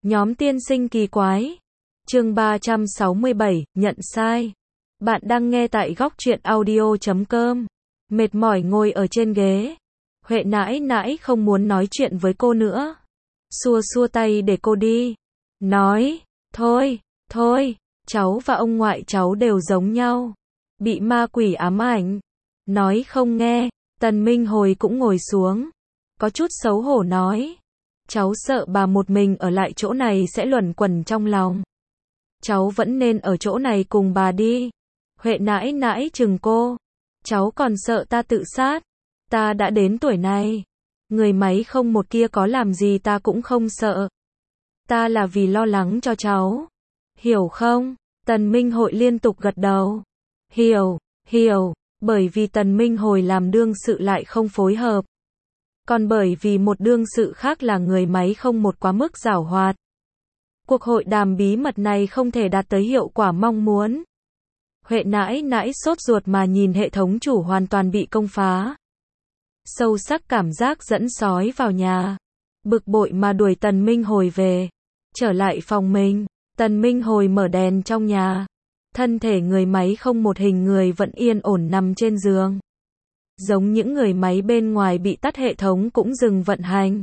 Nhóm tiên sinh kỳ quái. Chương 367, nhận sai. Bạn đang nghe tại góc truyện audio.com. Mệt mỏi ngồi ở trên ghế. Huệ nãi nãi không muốn nói chuyện với cô nữa. Xua xua tay để cô đi. Nói, thôi, cháu và ông ngoại cháu đều giống nhau. Bị ma quỷ ám ảnh. Nói không nghe, Tần Minh Hồi cũng ngồi xuống. Có chút xấu hổ nói. Cháu sợ bà một mình ở lại chỗ này sẽ luẩn quẩn trong lòng. Cháu vẫn nên ở chỗ này cùng bà đi. Huệ nãi nãi chừng cô. Cháu còn sợ ta tự sát. Ta đã đến tuổi này. Người máy không một kia có làm gì ta cũng không sợ. Ta là vì lo lắng cho cháu. Hiểu không? Tần Minh Hội liên tục gật đầu. Hiểu. Bởi vì Tần Minh Hồi làm đương sự lại không phối hợp. Còn bởi vì một đương sự khác là người máy không một quá mức giảo hoạt. Cuộc hội đàm bí mật này không thể đạt tới hiệu quả mong muốn. Huệ nãi nãi sốt ruột mà nhìn hệ thống chủ hoàn toàn bị công phá. Sâu sắc cảm giác dẫn sói vào nhà. Bực bội mà đuổi Tần Minh Hồi về. Trở lại phòng mình, Tần Minh Hồi mở đèn trong nhà. Thân thể người máy không một hình người vẫn yên ổn nằm trên giường. Giống những người máy bên ngoài bị tắt hệ thống cũng dừng vận hành.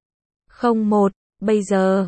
Bây giờ,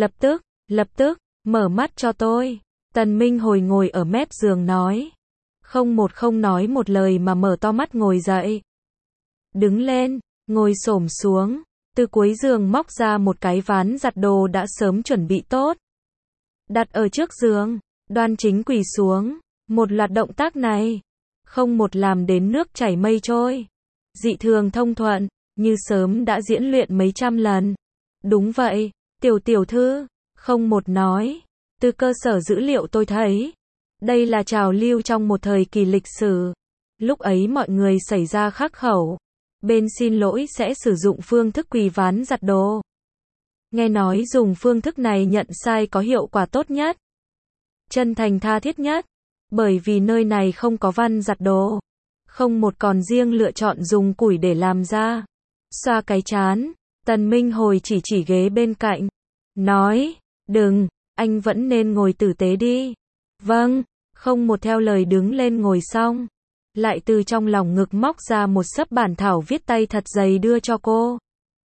lập tức, mở mắt cho tôi. Tần Minh Hồi ngồi ở mép giường nói. Không nói một lời mà mở to mắt ngồi dậy. Đứng lên, ngồi xổm xuống, từ cuối giường móc ra một cái ván giặt đồ đã sớm chuẩn bị tốt. Đặt ở trước giường, đoan chính quỳ xuống. Một loạt động tác này, không một làm đến nước chảy mây trôi. Dị thường thông thuận, như sớm đã diễn luyện mấy trăm lần. Đúng vậy, tiểu thư, không một nói. Từ cơ sở dữ liệu tôi thấy, đây là trào lưu trong một thời kỳ lịch sử. Lúc ấy mọi người xảy ra khắc khẩu. Bên xin lỗi sẽ sử dụng phương thức quỳ ván giặt đồ. Nghe nói dùng phương thức này nhận sai có hiệu quả tốt nhất. Chân thành tha thiết nhất. Bởi vì nơi này không có văn giặt đồ. Không một còn riêng lựa chọn dùng củi để làm ra. Xoa cái chán, Tần Minh Hồi chỉ ghế bên cạnh. Nói, đừng, anh vẫn nên ngồi tử tế đi. Vâng, không một theo lời đứng lên ngồi xong. Lại từ trong lòng ngực móc ra một xấp bản thảo viết tay thật dày đưa cho cô.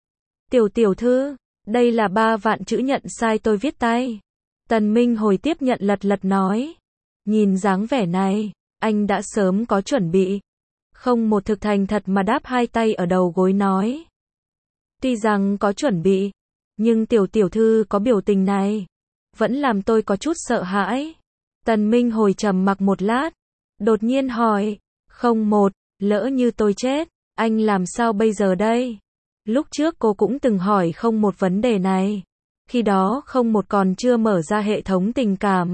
Tiểu thư, đây là 3 vạn chữ nhận sai tôi viết tay. Tần Minh Hồi tiếp nhận lật nói. Nhìn dáng vẻ này, anh đã sớm có chuẩn bị. Không một thực thành thật mà đáp hai tay ở đầu gối nói. Tuy rằng có chuẩn bị, nhưng tiểu thư có biểu tình này, vẫn làm tôi có chút sợ hãi. Tần Minh Hồi trầm mặc một lát, đột nhiên hỏi, lỡ như tôi chết, anh làm sao bây giờ đây? Lúc trước cô cũng từng hỏi không một vấn đề này. Khi đó không một còn chưa mở ra hệ thống tình cảm.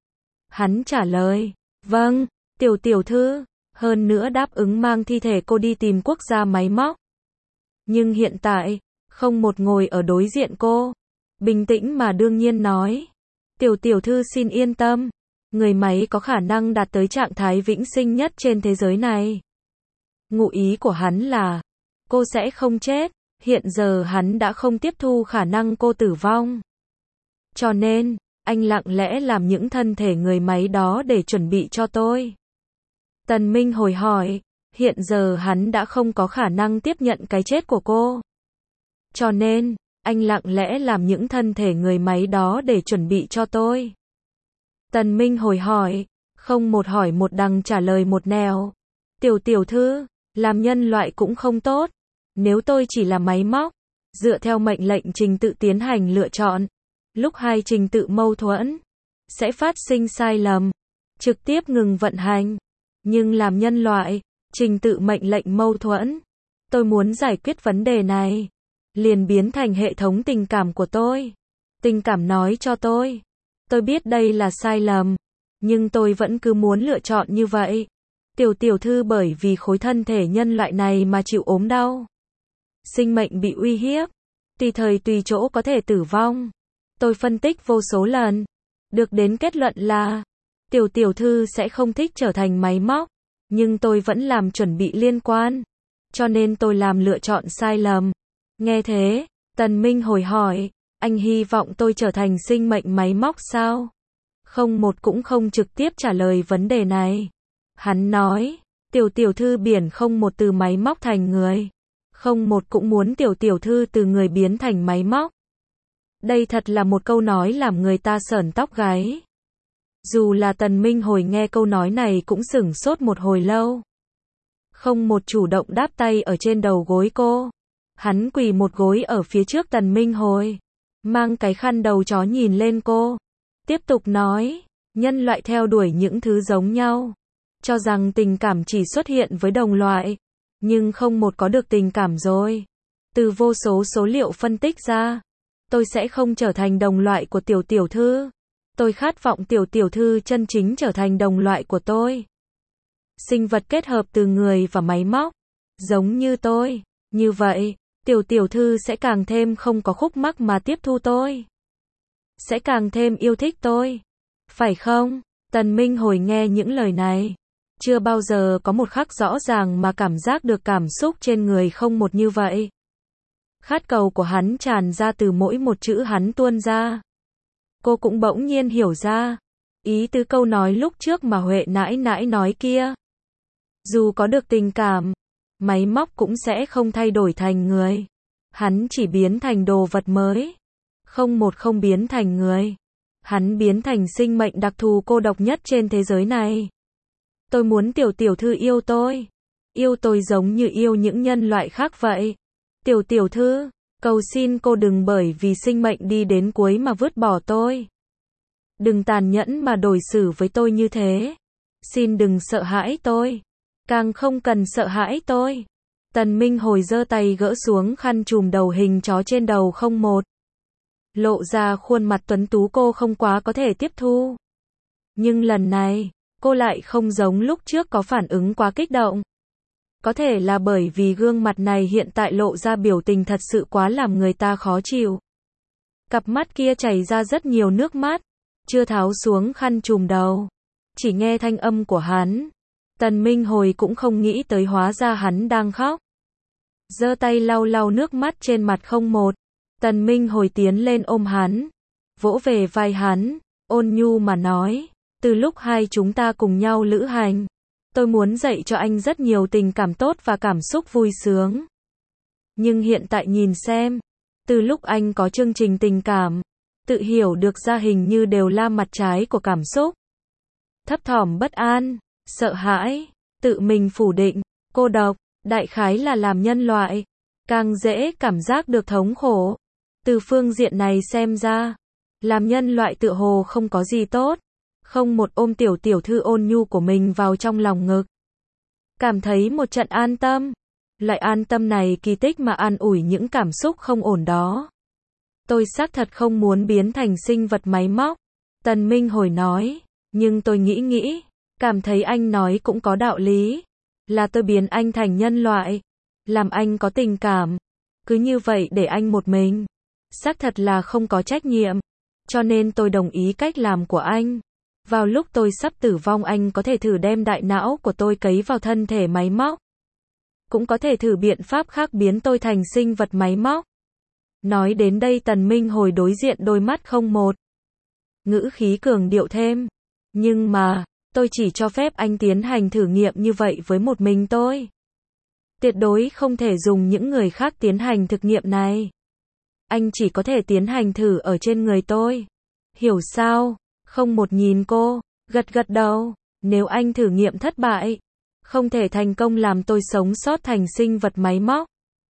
Hắn trả lời, vâng, tiểu thư, hơn nữa đáp ứng mang thi thể cô đi tìm quốc gia máy móc. Nhưng hiện tại, không một ngồi ở đối diện cô. Bình tĩnh mà đương nhiên nói. Tiểu thư xin yên tâm. Người máy có khả năng đạt tới trạng thái vĩnh sinh nhất trên thế giới này. Ngụ ý của hắn là, cô sẽ không chết. Hiện giờ hắn đã không tiếp thu khả năng cô tử vong. Cho nên, anh lặng lẽ làm những thân thể người máy đó để chuẩn bị cho tôi. Tần Minh Hồi hỏi, hiện giờ hắn đã không có khả năng tiếp nhận cái chết của cô. Cho nên, anh lặng lẽ làm những thân thể người máy đó để chuẩn bị cho tôi. Tần Minh Hồi hỏi, không một hỏi một đằng trả lời một nẻo. Tiểu thư, làm nhân loại cũng không tốt. Nếu tôi chỉ là máy móc, dựa theo mệnh lệnh trình tự tiến hành lựa chọn, lúc hai trình tự mâu thuẫn, sẽ phát sinh sai lầm, trực tiếp ngừng vận hành. Nhưng làm nhân loại, trình tự mệnh lệnh mâu thuẫn, tôi muốn giải quyết vấn đề này, liền biến thành hệ thống tình cảm của tôi. Tình cảm nói cho tôi biết đây là sai lầm, nhưng tôi vẫn cứ muốn lựa chọn như vậy. Tiểu thư bởi vì khối thân thể nhân loại này mà chịu ốm đau. Sinh mệnh bị uy hiếp, tùy thời tùy chỗ có thể tử vong. Tôi phân tích vô số lần, được đến kết luận là, tiểu thư sẽ không thích trở thành máy móc, nhưng tôi vẫn làm chuẩn bị liên quan. Cho nên tôi làm lựa chọn sai lầm. Nghe thế, Tần Minh Hồi hỏi, Anh hy vọng tôi trở thành sinh mệnh máy móc sao? Không một cũng không trực tiếp trả lời vấn đề này. Hắn nói, tiểu tiểu thư biển không một từ máy móc thành người. Không một cũng muốn tiểu tiểu thư từ người biến thành máy móc. Đây thật là một câu nói làm người ta sởn tóc gáy. Dù là Tần Minh Hồi nghe câu nói này cũng sửng sốt một hồi lâu. Không một chủ động đáp tay ở trên đầu gối cô. Hắn quỳ một gối ở phía trước Tần Minh Hồi. Mang cái khăn đầu chó nhìn lên cô. Tiếp tục nói, nhân loại theo đuổi những thứ giống nhau. Cho rằng tình cảm chỉ xuất hiện với đồng loại. Nhưng không một có được tình cảm rồi. Từ vô số số liệu phân tích ra. Tôi sẽ không trở thành đồng loại của tiểu tiểu thư. Tôi khát vọng tiểu tiểu thư chân chính trở thành đồng loại của tôi. Sinh vật kết hợp từ người và máy móc. Giống như tôi. Như vậy, tiểu tiểu thư sẽ càng thêm không có khúc mắc mà tiếp thu tôi. Sẽ càng thêm yêu thích tôi. Phải không? Tần Minh Hồi nghe những lời này. Chưa bao giờ có một khắc rõ ràng mà cảm giác được cảm xúc trên người không một như vậy. Khát cầu của hắn tràn ra từ mỗi một chữ hắn tuôn ra. Cô cũng bỗng nhiên hiểu ra. Ý tứ câu nói lúc trước mà Huệ nãi nãi nói kia. Dù có được tình cảm, máy móc cũng sẽ không thay đổi thành người. Hắn chỉ biến thành đồ vật mới. Không một không biến thành người. Hắn biến thành sinh mệnh đặc thù cô độc nhất trên thế giới này. Tôi muốn tiểu tiểu thư yêu tôi. Yêu tôi giống như yêu những nhân loại khác vậy. Tiểu tiểu thư, cầu xin cô đừng bởi vì sinh mệnh đi đến cuối mà vứt bỏ tôi. Đừng tàn nhẫn mà đối xử với tôi như thế. Xin đừng sợ hãi tôi. Càng không cần sợ hãi tôi. Tần Minh Hồi giơ tay gỡ xuống khăn trùm đầu hình chó trên đầu không một. Lộ ra khuôn mặt tuấn tú cô không quá có thể tiếp thu. Nhưng lần này, cô lại không giống lúc trước có phản ứng quá kích động. Có thể là bởi vì gương mặt này hiện tại lộ ra biểu tình thật sự quá làm người ta khó chịu. Cặp mắt kia chảy ra rất nhiều nước mắt, chưa tháo xuống khăn trùm đầu. Chỉ nghe thanh âm của hắn. Tần Minh Hồi cũng không nghĩ tới hóa ra hắn đang khóc. Giơ tay lau lau nước mắt trên mặt không một. Tần Minh Hồi tiến lên ôm hắn. Vỗ về vai hắn, ôn nhu mà nói. Từ lúc hai chúng ta cùng nhau lữ hành. Tôi muốn dạy cho anh rất nhiều tình cảm tốt và cảm xúc vui sướng. Nhưng hiện tại nhìn xem. Từ lúc anh có chương trình tình cảm. Tự hiểu được ra hình như đều là mặt trái của cảm xúc. Thấp thỏm bất an, sợ hãi, tự mình phủ định, cô độc, đại khái là làm nhân loại. Càng dễ cảm giác được thống khổ. Từ phương diện này xem ra. Làm nhân loại tựa hồ không có gì tốt. Không một ôm tiểu tiểu thư ôn nhu của mình vào trong lòng ngực. Cảm thấy một trận an tâm. Loại an tâm này kỳ tích mà an ủi những cảm xúc không ổn đó. Tôi xác thật không muốn biến thành sinh vật máy móc. Tần Minh Hồi nói. Nhưng tôi nghĩ. Cảm thấy anh nói cũng có đạo lý. Là tôi biến anh thành nhân loại. Làm anh có tình cảm. Cứ như vậy để anh một mình. Xác thật là không có trách nhiệm. Cho nên tôi đồng ý cách làm của anh. Vào lúc tôi sắp tử vong anh có thể thử đem đại não của tôi cấy vào thân thể máy móc. Cũng có thể thử biện pháp khác biến tôi thành sinh vật máy móc. Nói đến đây Tần Minh Hồi đối diện đôi mắt không một. Ngữ khí cường điệu thêm. Nhưng mà, tôi chỉ cho phép anh tiến hành thử nghiệm như vậy với một mình tôi. Tuyệt đối không thể dùng những người khác tiến hành thực nghiệm này. Anh chỉ có thể tiến hành thử ở trên người tôi. Hiểu sao? Không một nhìn cô, gật đầu. Nếu anh thử nghiệm thất bại, không thể thành công làm tôi sống sót thành sinh vật máy móc.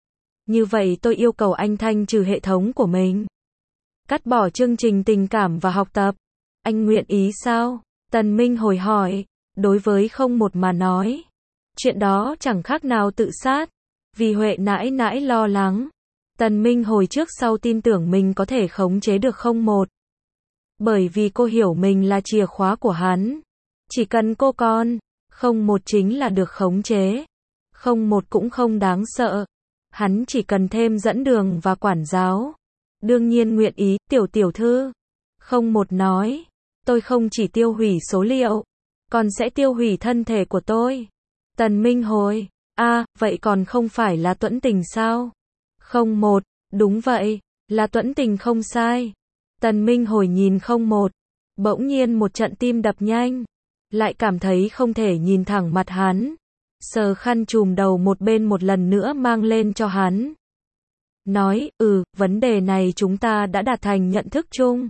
Như vậy tôi yêu cầu anh thanh trừ hệ thống của mình. Cắt bỏ chương trình tình cảm và học tập. Anh nguyện ý sao? Tần Minh Hồi hỏi. Đối với không một mà nói. Chuyện đó chẳng khác nào tự sát. Vì Huệ nãi nãi lo lắng. Tần Minh Hồi trước sau tin tưởng mình có thể khống chế được không một. Bởi vì cô hiểu mình là chìa khóa của hắn. Chỉ cần cô con, không một chính là được khống chế. Không một cũng không đáng sợ. Hắn chỉ cần thêm dẫn đường và quản giáo. Đương nhiên nguyện ý, tiểu tiểu thư. Không một nói. Tôi không chỉ tiêu hủy số liệu. Còn sẽ tiêu hủy thân thể của tôi. Tần Minh Hồi. Vậy còn không phải là tuẫn tình sao? Không một. Đúng vậy. Là Tuẫn Tình không sai. Tần Minh Hồi nhìn 01. Bỗng nhiên một trận tim đập nhanh. Lại cảm thấy không thể nhìn thẳng mặt hắn. Sờ khăn trùm đầu một bên một lần nữa mang lên cho hắn. Nói, vấn đề này chúng ta đã đạt thành nhận thức chung.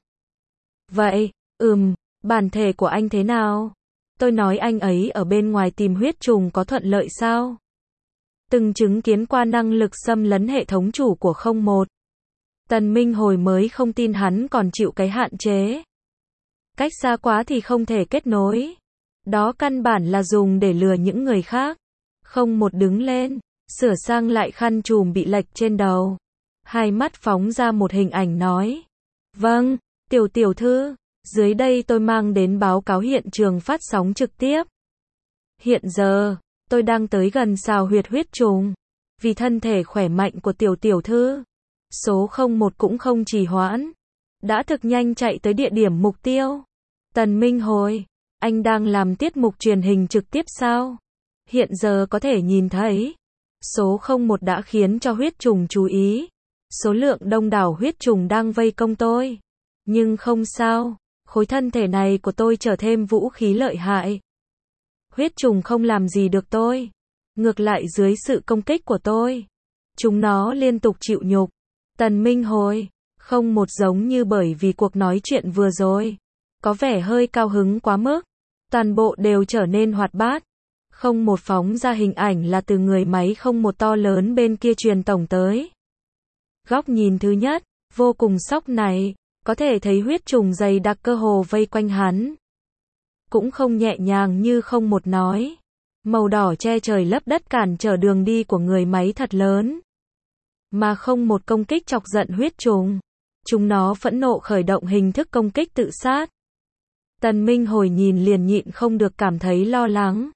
Vậy, bản thể của anh thế nào? Tôi nói anh ấy ở bên ngoài tìm huyết trùng có thuận lợi sao? Từng chứng kiến qua năng lực xâm lấn hệ thống chủ của 01. Tần Minh Hồi mới không tin hắn còn chịu cái hạn chế. Cách xa quá thì không thể kết nối. Đó căn bản là dùng để lừa những người khác. 01 đứng lên, sửa sang lại khăn trùm bị lệch trên đầu. Hai mắt phóng ra một hình ảnh nói. Vâng, tiểu thư, dưới đây tôi mang đến báo cáo hiện trường phát sóng trực tiếp. Hiện giờ, tôi đang tới gần xào huyết trùng. Vì thân thể khỏe mạnh của tiểu thư, số 01 cũng không trì hoãn. Đã thực nhanh chạy tới địa điểm mục tiêu. Tần Minh Hồi, anh đang làm tiết mục truyền hình trực tiếp sao? Hiện giờ có thể nhìn thấy. Số 01 đã khiến cho huyết trùng chú ý. Số lượng đông đảo huyết trùng đang vây công tôi. Nhưng không sao, khối thân thể này của tôi trở thêm vũ khí lợi hại. Huyết trùng không làm gì được tôi. Ngược lại dưới sự công kích của tôi, chúng nó liên tục chịu nhục. Tần Minh Hồi, 01 giống như bởi vì cuộc nói chuyện vừa rồi, có vẻ hơi cao hứng quá mức. Toàn bộ đều trở nên hoạt bát. 01 phóng ra hình ảnh là từ người máy 01 to lớn bên kia truyền tổng tới. Góc nhìn thứ nhất, vô cùng sốc này, có thể thấy huyết trùng dày đặc cơ hồ vây quanh hắn. Cũng không nhẹ nhàng như 01 nói. Màu đỏ che trời lấp đất cản trở đường đi của người máy thật lớn. Mà 01 công kích chọc giận huyết trùng. Chúng nó phẫn nộ khởi động hình thức công kích tự sát. Tần Minh Hồi nhìn liền nhịn không được cảm thấy lo lắng.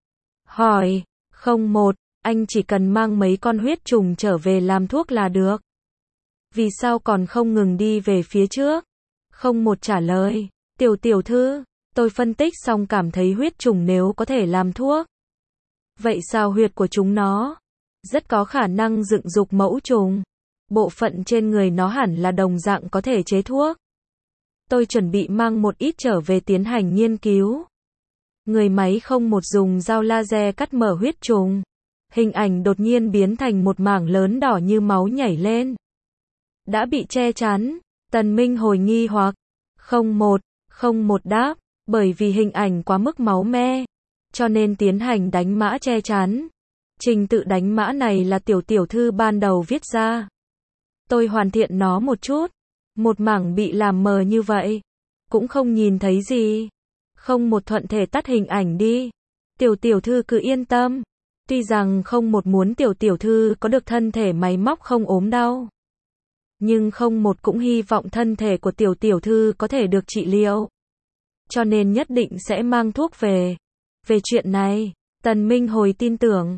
Hỏi, 01, anh chỉ cần mang mấy con huyết trùng trở về làm thuốc là được. Vì sao còn không ngừng đi về phía trước? 01 trả lời, tiểu thư, tôi phân tích xong cảm thấy huyết trùng nếu có thể làm thuốc. Vậy sao huyệt của chúng nó? Rất có khả năng dựng dục mẫu trùng. Bộ phận trên người nó hẳn là đồng dạng có thể chế thuốc. Tôi chuẩn bị mang một ít trở về tiến hành nghiên cứu. Người máy 01 dùng dao laser cắt mở huyết trùng. Hình ảnh đột nhiên biến thành một mảng lớn đỏ như máu nhảy lên. Đã bị che chắn. Tần Minh Hồi nghi hoặc. 01 đáp, bởi vì hình ảnh quá mức máu me, cho nên tiến hành đánh mã che chắn. Trình tự đánh mã này là tiểu thư ban đầu viết ra. Tôi hoàn thiện nó một chút. Một mảng bị làm mờ như vậy, cũng không nhìn thấy gì. 01 thuận thể tắt hình ảnh đi. Tiểu thư cứ yên tâm. Tuy rằng 01 muốn tiểu thư có được thân thể máy móc không ốm đau, nhưng 01 cũng hy vọng thân thể của tiểu thư có thể được trị liệu. Cho nên nhất định sẽ mang thuốc về. Về chuyện này, Tần Minh Hồi tin tưởng.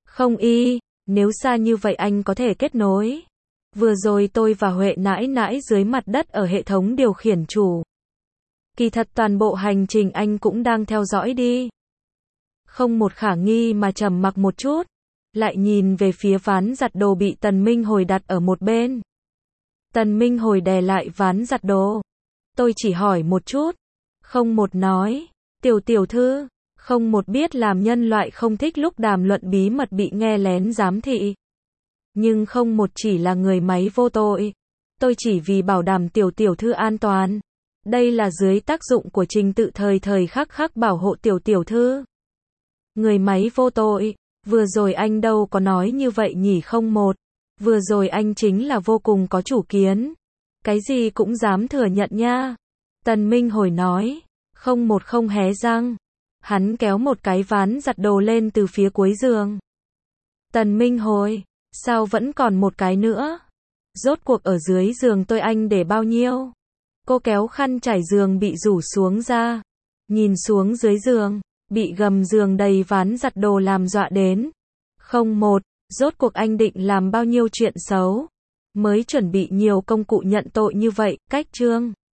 Nếu xa như vậy anh có thể kết nối. Vừa rồi tôi và Huệ nãi nãi dưới mặt đất ở hệ thống điều khiển chủ. Kỳ thật toàn bộ hành trình anh cũng đang theo dõi đi. 01 khả nghi mà trầm mặc một chút. Lại nhìn về phía ván giặt đồ bị Tần Minh Hồi đặt ở một bên. Tần Minh Hồi đè lại ván giặt đồ. Tôi chỉ hỏi một chút. 01 nói. Tiểu thư. 01 biết làm nhân loại không thích lúc đàm luận bí mật bị nghe lén giám thị. Nhưng 01 chỉ là người máy vô tội. Tôi chỉ vì bảo đảm tiểu thư an toàn. Đây là dưới tác dụng của trình tự thời khắc bảo hộ tiểu thư. Người máy vô tội. Vừa rồi anh đâu có nói như vậy nhỉ 01. Vừa rồi anh chính là vô cùng có chủ kiến. Cái gì cũng dám thừa nhận nha. Tần Minh Hồi nói. 01 không hé răng. Hắn kéo một cái ván giặt đồ lên từ phía cuối giường. Tần Minh Hồi, sao vẫn còn một cái nữa? Rốt cuộc ở dưới giường tôi anh để bao nhiêu? Cô kéo khăn trải giường bị rủ xuống ra. Nhìn xuống dưới giường, bị gầm giường đầy ván giặt đồ làm dọa đến. 01, rốt cuộc anh định làm bao nhiêu chuyện xấu? Mới chuẩn bị nhiều công cụ nhận tội như vậy, cách chương.